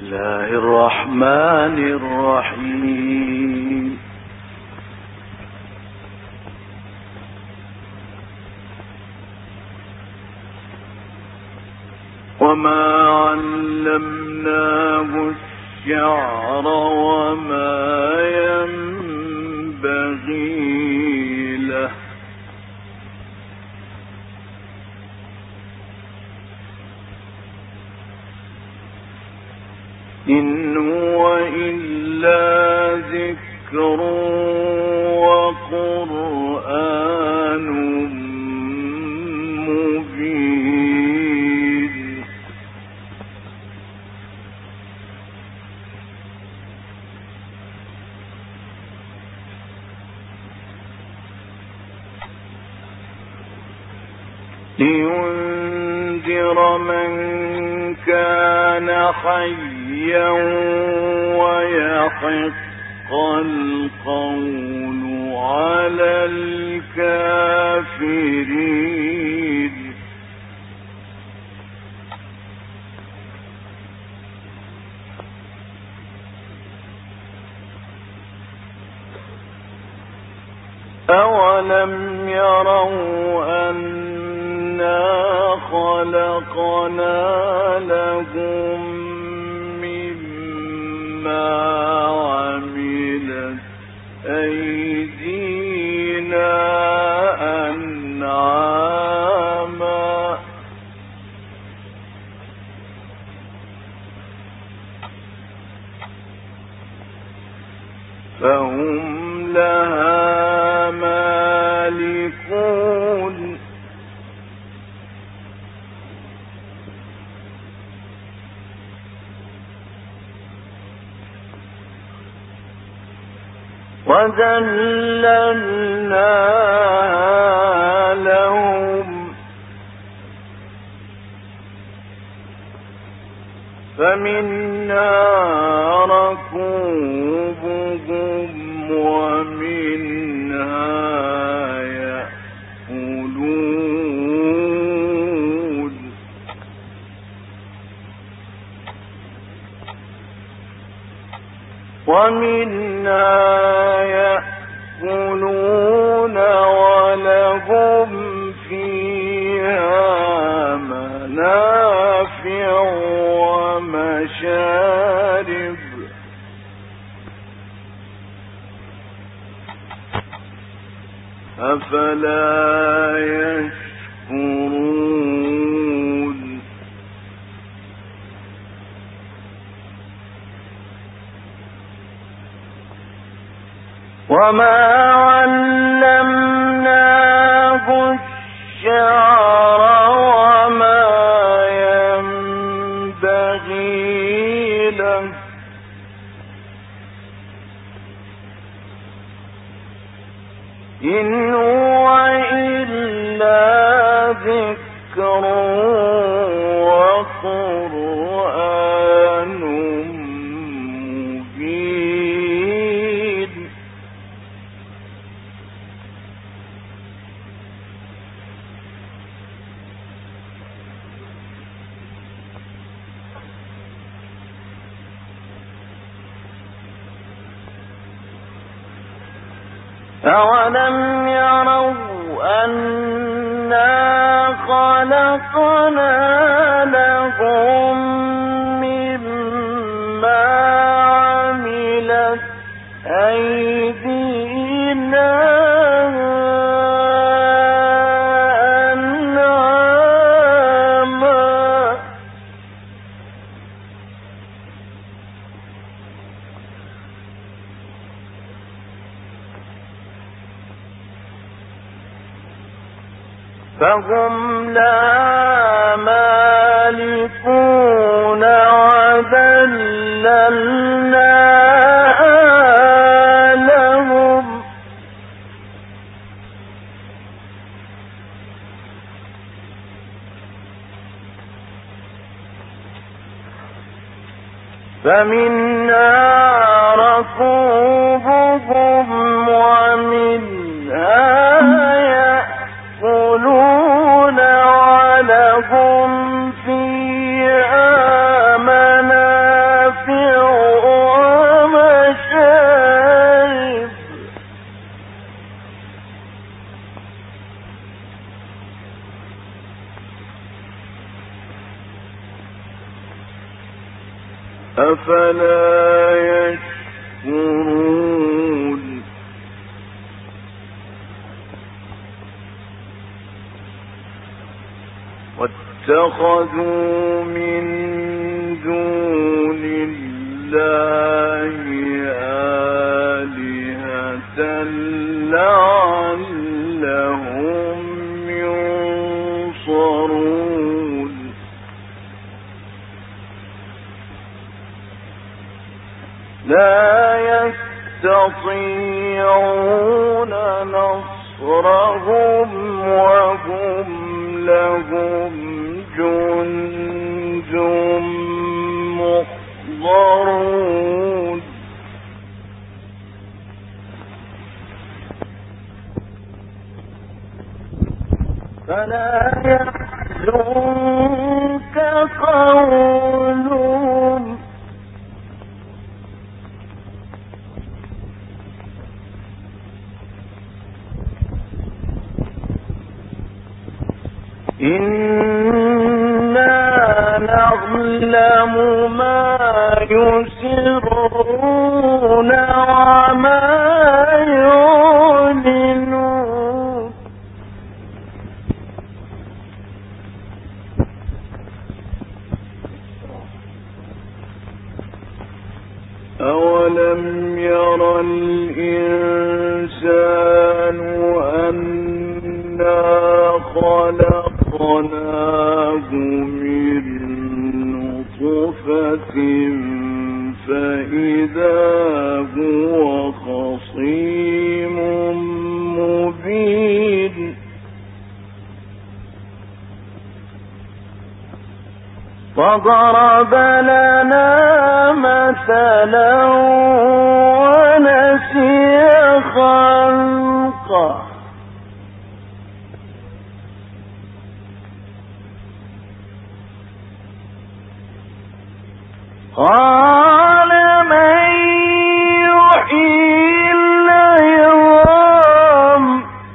الله الرحمن الرحيم. وما علمناه الشعر وما ينبغي له إن هو إلا ذكر وقرآن مبين. لينذر من كان حيا ويحق القول على الكافرين. أولم يروا أنا خلقنا لهم مما عملت أيدينا أنعاما فهم لها مالكون. وذللناها لهم فمنها ركوبهم ومنها يأكلون. ولهم فيها منافع ومشارب أفلا يشكرون. وما علمناه الشعر وما ينبغي له إن هو إلا ذكر وقرآن مبين. أولم يروا أنا خلقنا لهم مما عملت أيدينا أنعاما فهم لا مالكون. وذللناها لهم فمنها ركوبهم ومنها يأكلون ولهم فيها منافع أفلا يشكرون واتخذوا من دون الله آلهة لعلهم ينصرون لا يستطيعون نصرهم وهم لهم جند محضرون فلا يحزنك قولهم إنا نعلم ما يسرون وما يعلنون أولم ير الإنسان أنا خلقناه من نطفة فإذا هو خصيم مبين فضرب لنا مثلا ونسي خلقه قال من يحيي العظام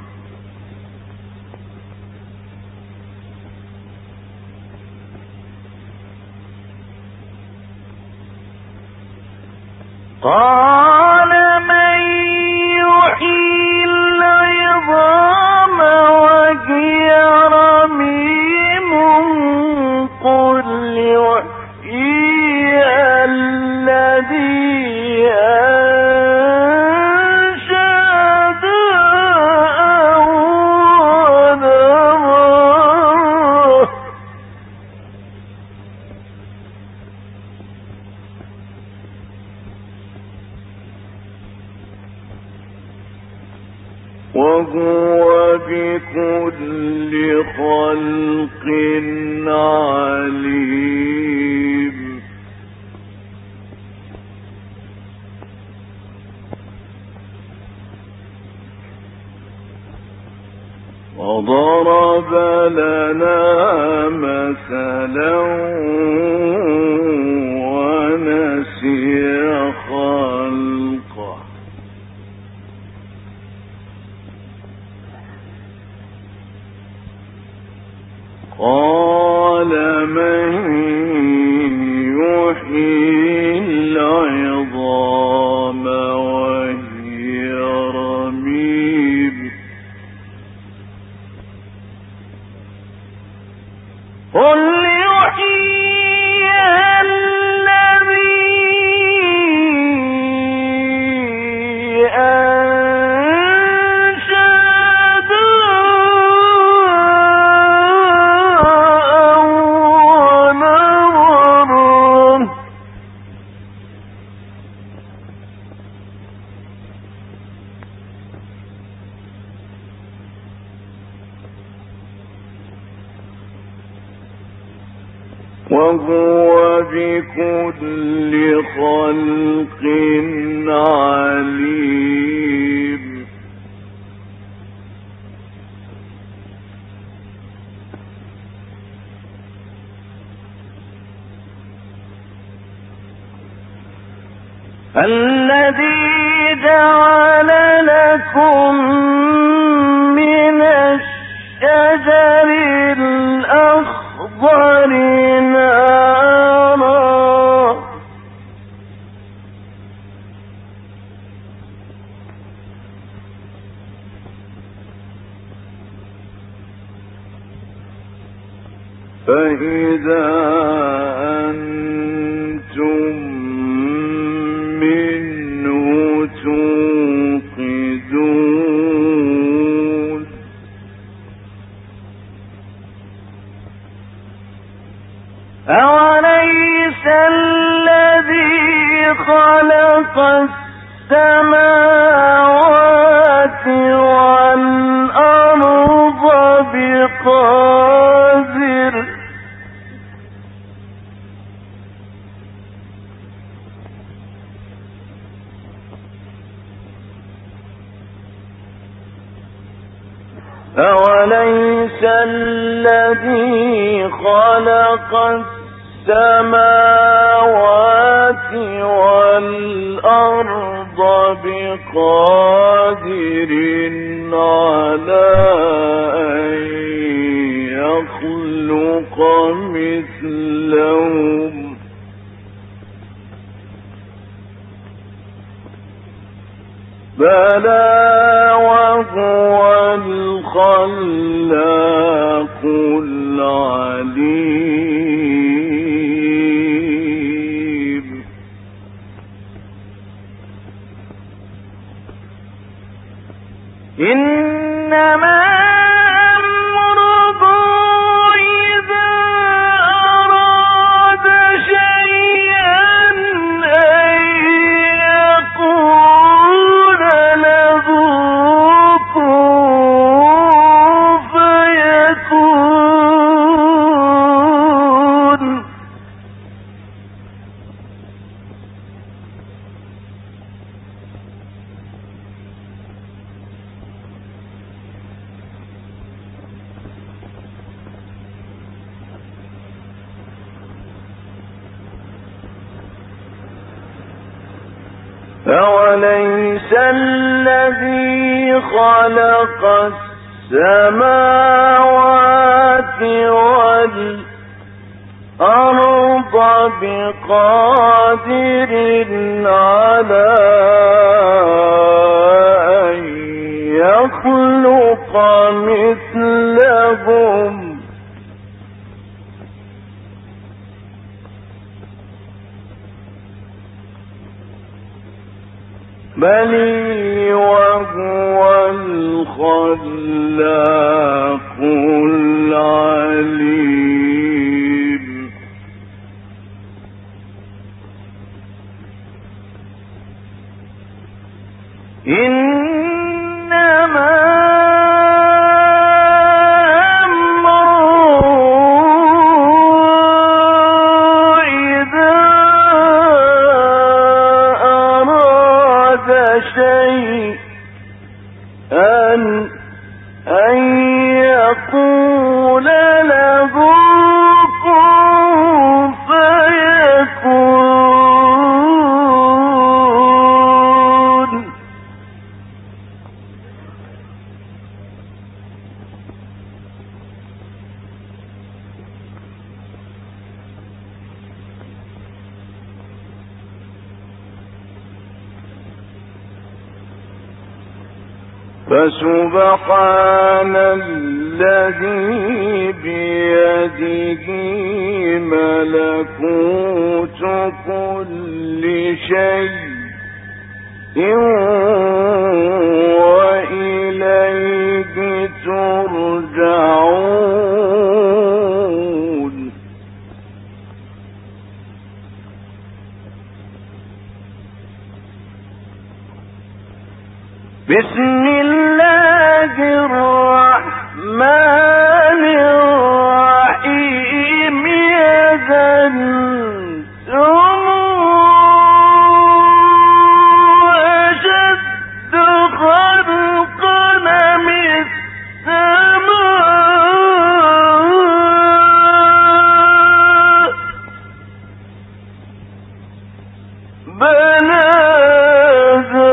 قال من يحيي العظام وهي رميم قل يحييها الذي أنشأها أول مرة وهو بكل خلق عليم وضرب لنا مثلا ونسي خلقه قال من يحيي العظام وهي رميم قل يحييها الذي وهو بكل خلق عليم الذي جعل لكم من الشجر الأخضر نارا وإذا أنتم منه توقدون أوليس الذي خلق السماوات والأرض بقادر أوليس الذي خلق السماوات والأرض بقادر على أن يخلق مثلهم بلى وهو الخلاق العليم إنما أمره إذا أراد شيئا أن يقول له كن فيكون أوليس الذي خلق السماوات والأرض بقادر على أن يخلق مثلهم بل وهو الخلاق العليم إنما أن يقول له كن فيكون فسبحان الذي بيده ملكوت كل شيء وإليه ترجعون بسم الله الرحمن الرحيم أنتم أشد خلقا من السماء بناها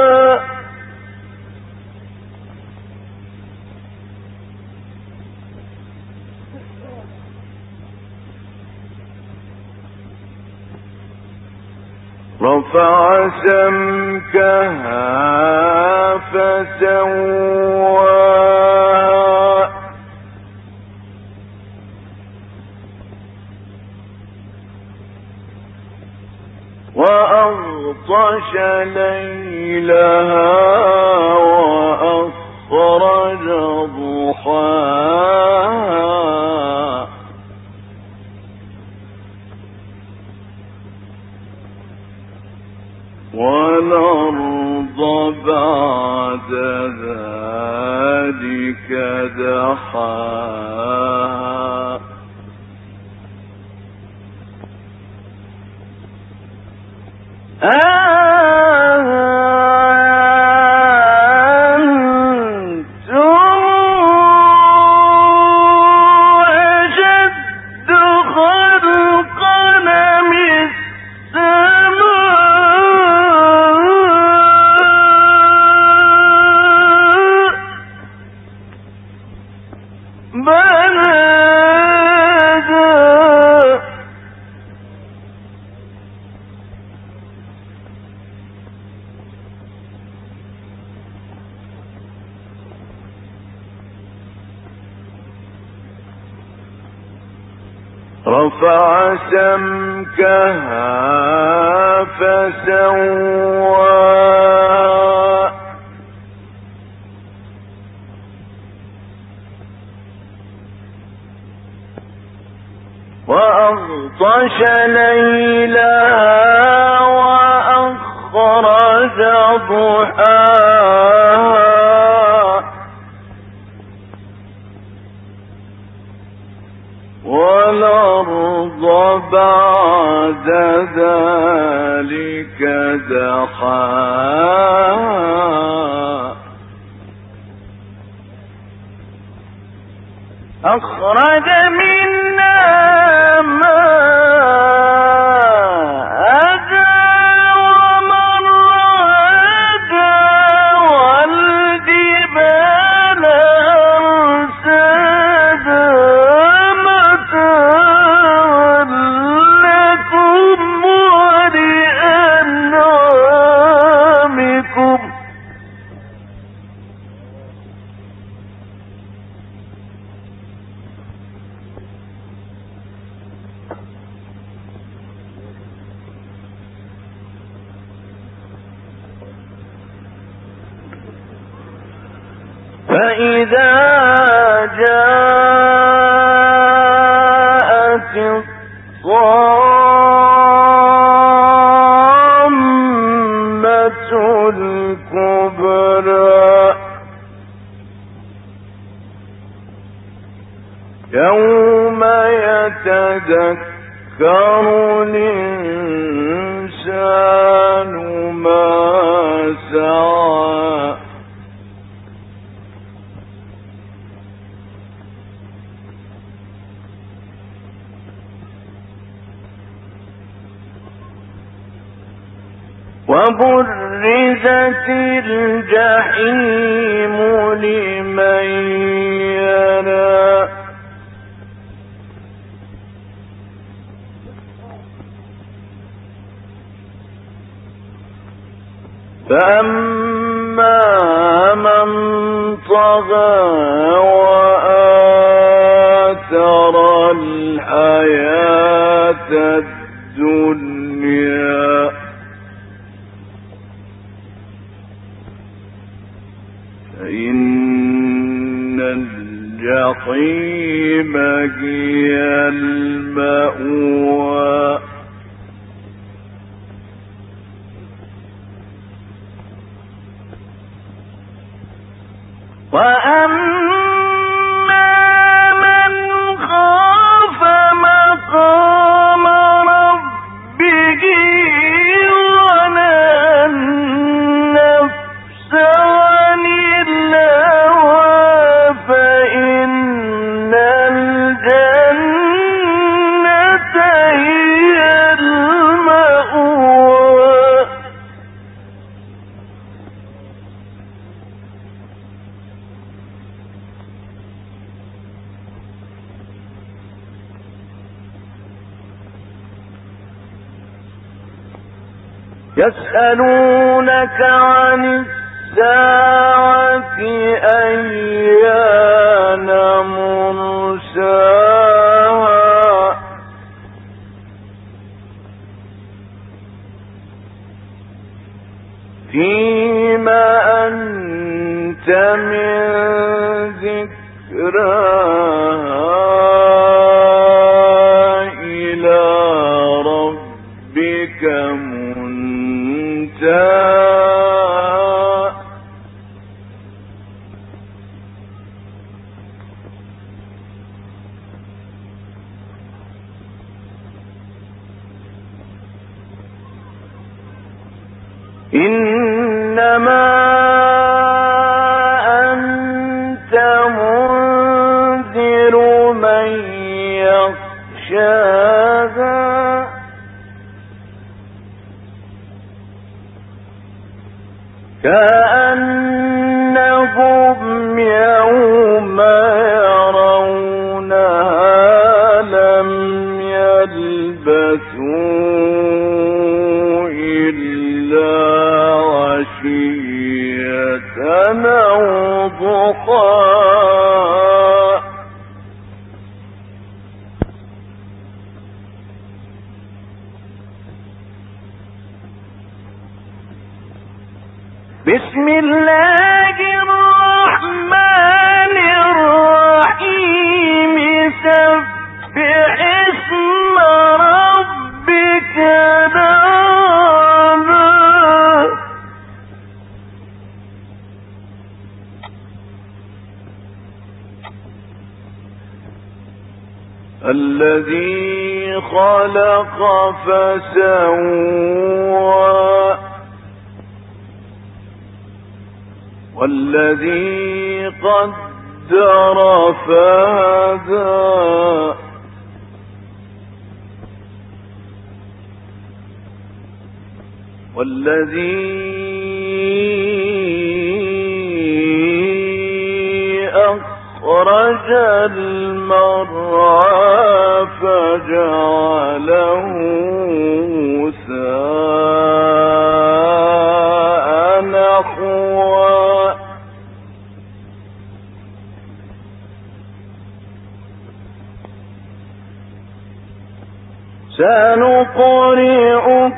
رفع سمكها فسواها وأغطش ليلها وأخرج ضحاها والأرض بعد ذلك دحاها رفع سمكها فسواها وأغطش ليلها وأخرج ضحاها والأرض بعد ذلك دحاها أخرج منها ماءها ومرعاها والجبال أرساها متاعا لكم ولأنعامكم فإذا جاءت الطامة الكبرى يوم يتذكر الإنسان ما سعى وبرزت الجحيم لمن يرى فأما من طغى وآثر الحياة الدنيا فإن الجحيم هي المأوى وأما من خاف مقام ربه ونهى النفس عن الهوى فإن الجنة هي المأوى يسألونك عن الساعة أيان مرساها فيما أنت من ذكراها إلى ربك منتهاها إنما أنت منذر من يخشاها كأنهم يوم يرونها لم يلبثوا إلا عشية أو ضحاها بسم الله الرحمن الرحيم سبح اسم ربك الأعلى الذي خلق فسوى والذي قدر فهدى والذي أخرج المرعى فجعله غثاء نحوا سنقرئك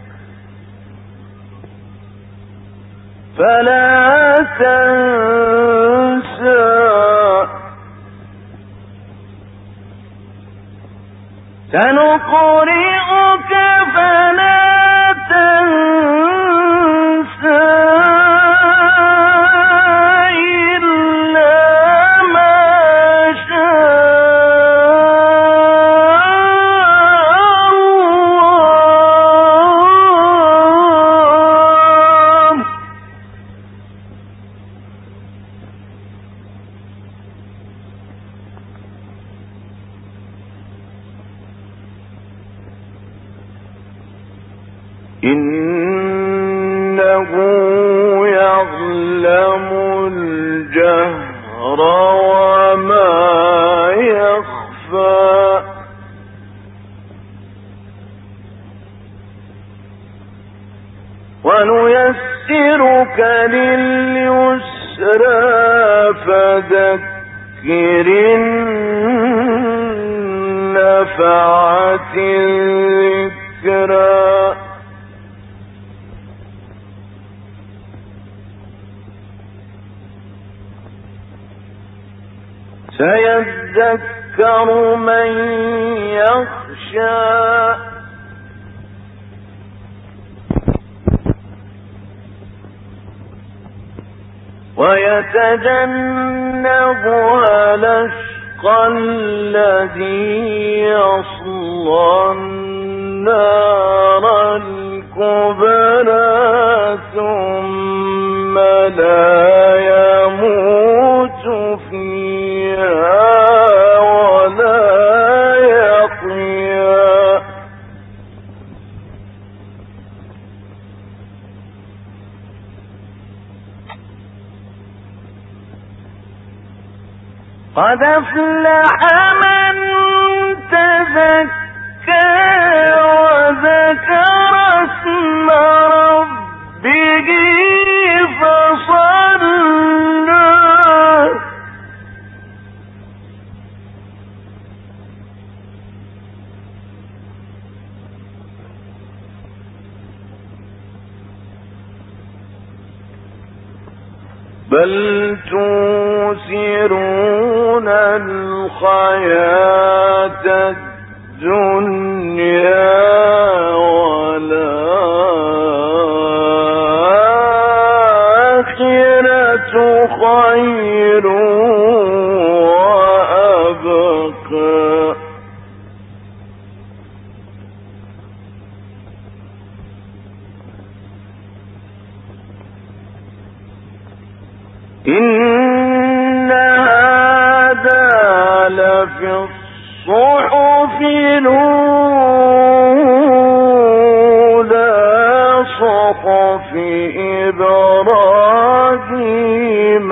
فلا تنسى سنقرئك فلا تنسى إلا ما شاء الله إنه يعلم الجهر وما يخفى ونيسرك لليسرى فذكر النفعة الذكرى سيذكر من يخشى ويتجنبها الأشقى الذي يصلى النار الكبرى ثم لا يموت فيها ولا يحيا قد أفلح من تزكى وذكر اسم ربه فصلى بل توثرون الحياة الدنيا والآخرة خير وأبقى إن هذا لفي الصحف الأولى صحف إبراهيم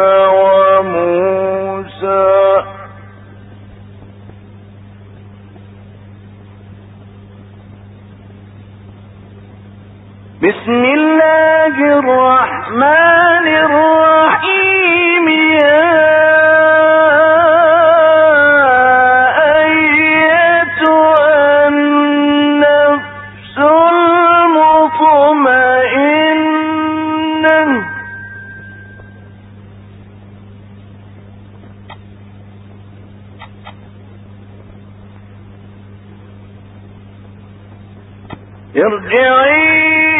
وموسى بسم الله الرحمن الرحيم يا أيتها النفس المطمئنة ارجعي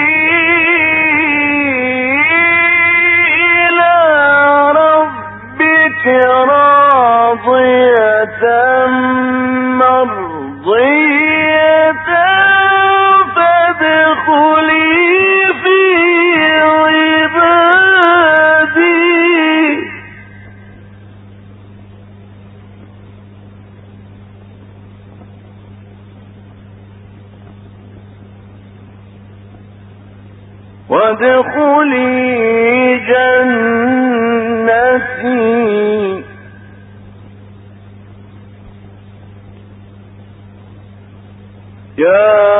راضية مرضية فادخلي في عبادي وادخلي جنتي يا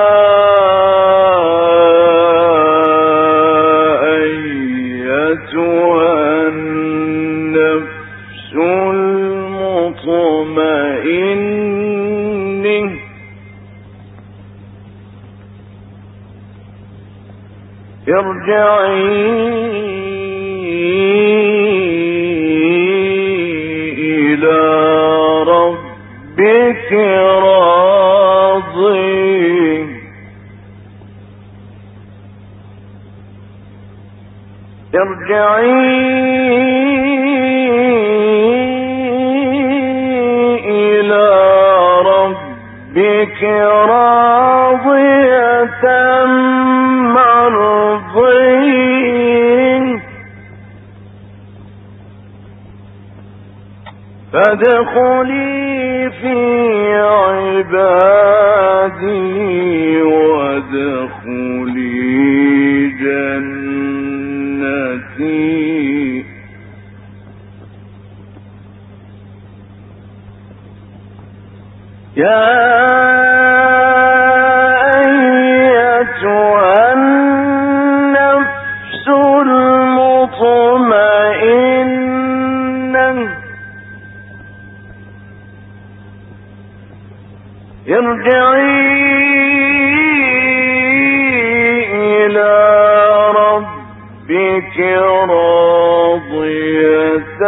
أيتها النفس المطمئنة ارجعي إلى ربك ارجعي إلى ربك راضية مرضية فادخلي في عبادي وادخلي جنتي يا أيتها النفس المطمئنة ارجعي إلى ربك راضية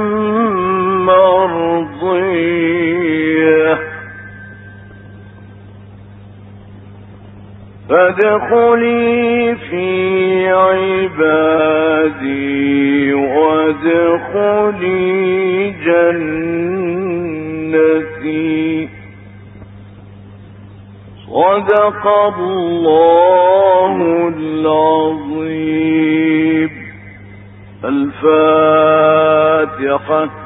مرضية فادخلي في عبادي وادخلي جنتي صدق الله العظيم. الفاتحة.